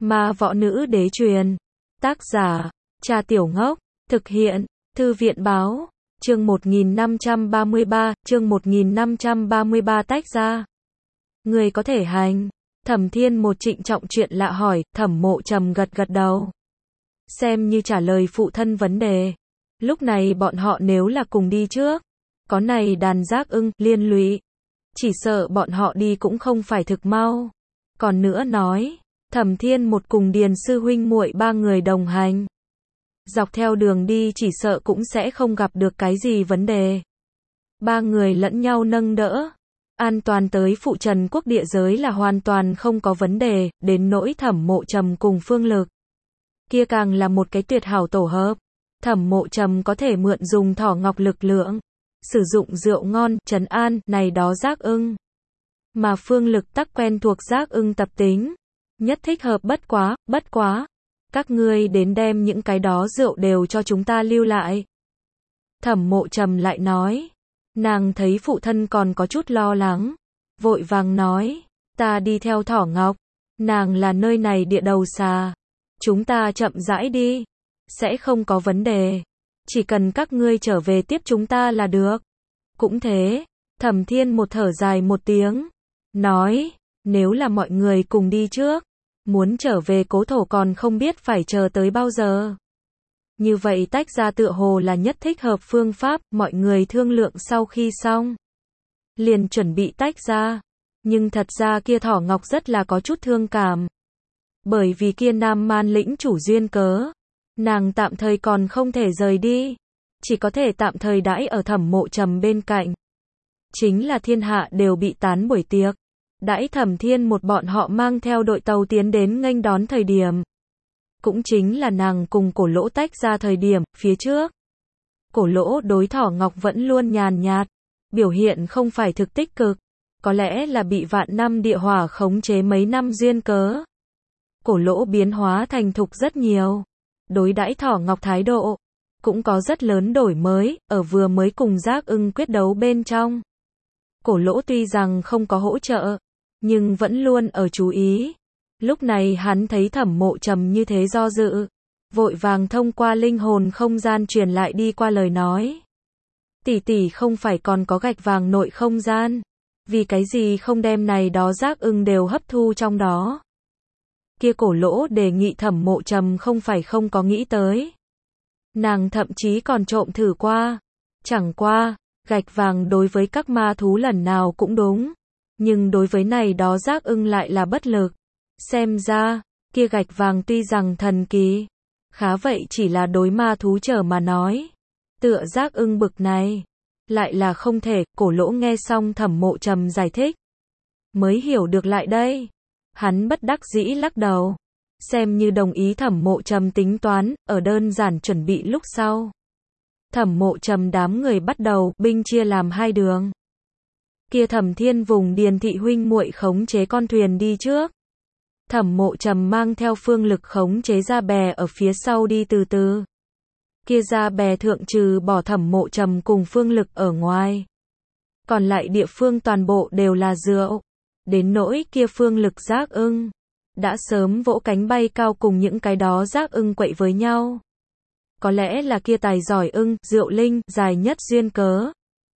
Ma võ nữ đế truyền. Tác giả, Trà Tiểu Ngốc. Thực hiện, Thư viện báo. Chương 1533, chương 1533 tách ra. Người có thể hành. Thẩm Thiên một trịnh trọng chuyện lạ hỏi, Thẩm Mộ Trầm gật gật đầu. Xem như trả lời phụ thân vấn đề. Lúc này bọn họ nếu là cùng đi trước, có này đàn giác ưng, liên lụy. Chỉ sợ bọn họ đi cũng không phải thực mau. Còn nữa nói, Thẩm Thiên một cùng Điền sư huynh muội ba người đồng hành. Dọc theo đường đi chỉ sợ cũng sẽ không gặp được cái gì vấn đề. Ba người lẫn nhau nâng đỡ. An toàn tới phụ Trần quốc địa giới là hoàn toàn không có vấn đề, đến nỗi Thẩm Mộ Trầm cùng Phương Lực. Kia càng là một cái tuyệt hảo tổ hợp. Thẩm Mộ Trầm có thể mượn dùng thỏ ngọc lực lượng, sử dụng rượu ngon, trấn an, này đó giác ưng. Mà Phương Lực tắc quen thuộc giác ưng tập tính. Nhất thích hợp bất quá. Các ngươi đến đem những cái đó rượu đều cho chúng ta lưu lại. Thẩm Mộ Trầm lại nói. Nàng thấy phụ thân còn có chút lo lắng. Vội vàng nói. Ta đi theo thỏ ngọc. Nàng là nơi này địa đầu xà. Chúng ta chậm rãi đi. Sẽ không có vấn đề. Chỉ cần các ngươi trở về tiếp chúng ta là được. Cũng thế. Thẩm Thiên một thở dài một tiếng. Nói. Nếu là mọi người cùng đi trước. Muốn trở về cố thổ còn không biết phải chờ tới bao giờ. Như vậy tách ra tựa hồ là nhất thích hợp phương pháp, mọi người thương lượng sau khi xong. Liền chuẩn bị tách ra. Nhưng thật ra kia thỏ ngọc rất là có chút thương cảm. Bởi vì kia Nam Man lĩnh chủ duyên cớ. Nàng tạm thời còn không thể rời đi. Chỉ có thể tạm thời đãi ở Thẩm Mộ Trầm bên cạnh. Chính là thiên hạ đều bị tán buổi tiệc. Đãi Thẩm Thiên một bọn họ mang theo đội tàu tiến đến nghênh đón thời điểm. Cũng chính là nàng cùng Cổ Lỗ tách ra thời điểm, phía trước. Cổ Lỗ đối thỏ ngọc vẫn luôn nhàn nhạt. Biểu hiện không phải thực tích cực. Có lẽ là bị vạn năm địa hỏa khống chế mấy năm duyên cớ. Cổ Lỗ biến hóa thành thục rất nhiều. Đối đãi thỏ ngọc thái độ cũng có rất lớn đổi mới, ở vừa mới cùng giác ưng quyết đấu bên trong. Cổ Lỗ tuy rằng không có hỗ trợ, nhưng vẫn luôn ở chú ý. Lúc này hắn thấy Thẩm Mộ Trầm như thế do dự, vội vàng thông qua linh hồn không gian truyền lại đi qua lời nói. Tỷ tỷ không phải còn có gạch vàng nội không gian, vì cái gì không đem này đó giác ưng đều hấp thu trong đó. Kia Cổ Lỗ đề nghị Thẩm Mộ Trầm không phải không có nghĩ tới. Nàng thậm chí còn trộm thử qua. Chẳng qua, gạch vàng đối với các ma thú lần nào cũng đúng. Nhưng đối với này đó giác ưng lại là bất lực. Xem ra, kia gạch vàng tuy rằng thần kỳ, khá vậy chỉ là đối ma thú trở mà nói. Tựa giác ưng bực này, lại là không thể. Cổ Lỗ nghe xong Thẩm Mộ Trầm giải thích, mới hiểu được lại đây. Hắn bất đắc dĩ lắc đầu, xem như đồng ý Thẩm Mộ Trầm tính toán, ở đơn giản chuẩn bị lúc sau. Thẩm Mộ Trầm đám người bắt đầu binh chia làm hai đường. Kia Thẩm Thiên vùng Điền thị huynh muội khống chế con thuyền đi trước. Thẩm Mộ Trầm mang theo Phương Lực khống chế ra bè ở phía sau đi từ từ. Kia ra bè thượng trừ bỏ Thẩm Mộ Trầm cùng Phương Lực ở ngoài. Còn lại địa phương toàn bộ đều là rượu. Đến nỗi kia Phương Lực giác ưng, đã sớm vỗ cánh bay cao cùng những cái đó giác ưng quậy với nhau. Có lẽ là kia tài giỏi ưng, rượu linh, dài nhất duyên cớ.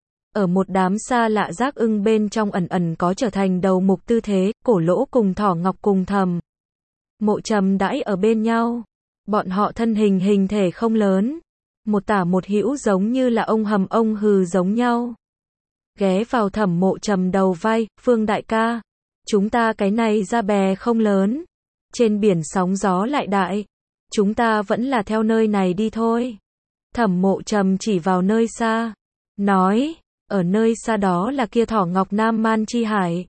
Ở một đám xa lạ giác ưng bên trong ẩn ẩn có trở thành đầu mục tư thế. Cổ Lỗ cùng thỏ ngọc cùng Thẩm Mộ Trầm đãi ở bên nhau. Bọn họ thân hình hình thể không lớn. Một tả một hữu giống như là ông hầm ông hừ giống nhau. Ghé vào Thẩm Mộ Trầm đầu vai, Phương đại ca. Chúng ta cái này ra bè không lớn. Trên biển sóng gió lại đại. Chúng ta vẫn là theo nơi này đi thôi. Thẩm Mộ Trầm chỉ vào nơi xa. Nói, ở nơi xa đó là kia thỏ ngọc Nam Man Chi Hải.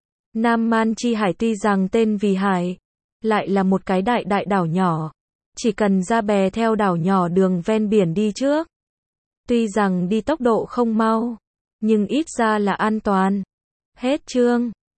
Nam Man Chi Hải tuy rằng tên vì hải, lại là một cái đại đảo nhỏ. Chỉ cần ra bè theo đảo nhỏ đường ven biển đi trước. Tuy rằng đi tốc độ không mau, nhưng ít ra là an toàn. Hết chương.